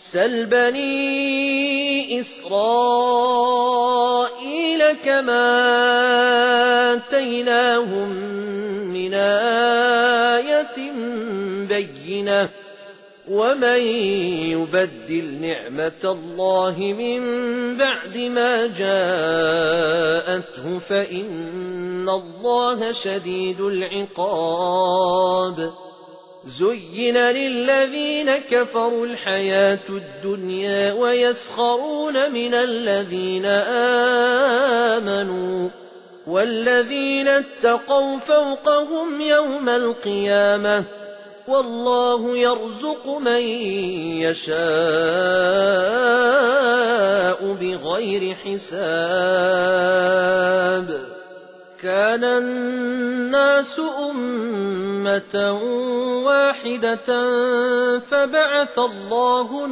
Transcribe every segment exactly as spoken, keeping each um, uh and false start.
سَلْ بَنِي إِسْرَائِيلَ كَمْ آتَيْنَاهُم مِّنْ آيَةٍ بَيِّنَةٍ ۗ وَمَن يُبَدِّلْ نِعْمَةَ اللَّهِ مِن بَعْدِ مَا جَاءَتْهُ فَإِنَّ اللَّهَ شَدِيدُ الْعِقَابِ. زُيِّنَ لِلَّذِينَ كَفَرُوا الْحَيَاةُ الدُّنْيَا وَيَسْخَرُونَ مِنَ الَّذِينَ آمَنُوا ۘ وَالَّذِينَ اتَّقَوْا فَوْقَهُمْ يَوْمَ الْقِيَامَةِ ۗ وَاللَّهُ يَرْزُقُ مَن يَشَاءُ بِغَيْرِ حِسَابٍ. كَانَ النَّاسُ أُمَّةً وَاحِدَةً فَبَعَثَ اللَّهُ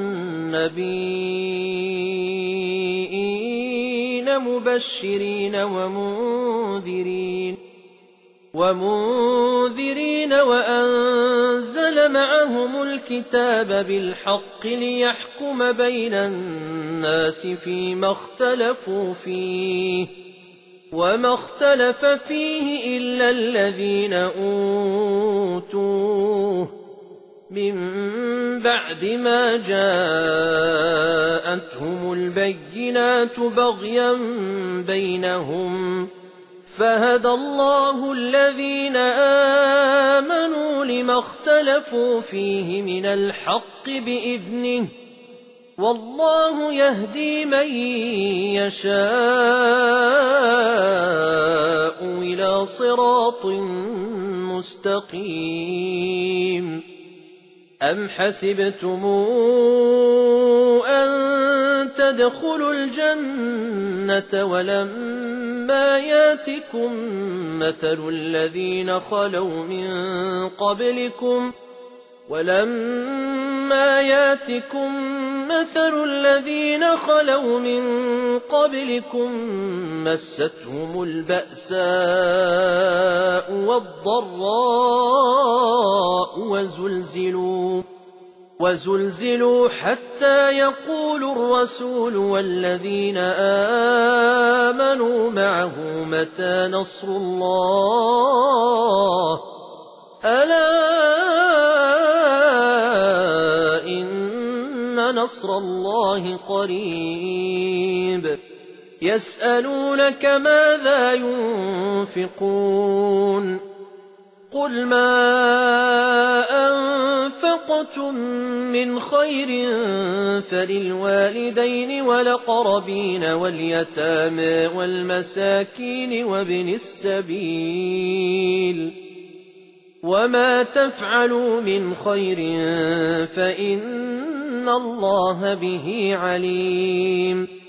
النَّبِيِّينَ مُبَشِّرِينَ وَمُنذِرِينَ وَمُنذِرِينَ وَأَنزَلَ مَعَهُمُ الْكِتَابَ بِالْحَقِّ لِيَحْكُمَ بَيْنَ النَّاسِ فِيمَا اخْتَلَفُوا فِيهِ ۚ وَمَا اخْتَلَفَ فِيهِ إِلَّا الَّذِينَ أُوتُوهُ مِن بَعْدِ مَا جَاءَتْهُمُ الْبَيِّنَاتُ بَغْيًا بَيْنَهُمْ ۖ فَهَدَى اللَّهُ الَّذِينَ آمَنُوا لِمَا اخْتَلَفُوا فِيهِ مِنَ الْحَقِّ بِإِذْنِهِ ۗ وَاللَّهُ يَهْدِي مَن يَشَاءُ إِلَىٰ صِرَاطٍ مُّسْتَقِيمٍ. أَمْ حَسِبْتُمْ أَن تَدْخُلُوا الْجَنَّةَ وَلَمَّا يَأْتِكُم مَّثَلُ الَّذِينَ خَلَوْا مِن قَبْلِكُمْ وَلَمَّا يَأْتِكُم مَّثَلُ الَّذِينَ خَلَوْا مِن قَبْلِكُم مَّسَّتْهُمُ الْبَأْسَاءُ وَالضَّرَّاءُ وَزُلْزِلُوا وَزُلْزِلُوا حَتَّىٰ يَقُولَ الرَّسُولُ وَالَّذِينَ آمَنُوا مَعَهُ مَتَىٰ نَصْرُ اللَّهِ ۗ أَلَا إِنَّ نَصْرَ اللَّهِ قَرِيبٌ. يَسْأَلُونَكَ مَاذَا يُنفِقُونَ قُلْ مَا أَنفَقْتُم مِّنْ خَيْرٍ فَلِلْوَالِدَيْنِ وَالْأَقْرَبِينَ وَالْيَتَامَىٰ وَالْمَسَاكِينِ وَابْنِ السَّبِيلِ ۗ وَمَا تَفْعَلُوا مِنْ خَيْرٍ فَإِنَّ اللَّهَ بِهِ عَلِيمٌ.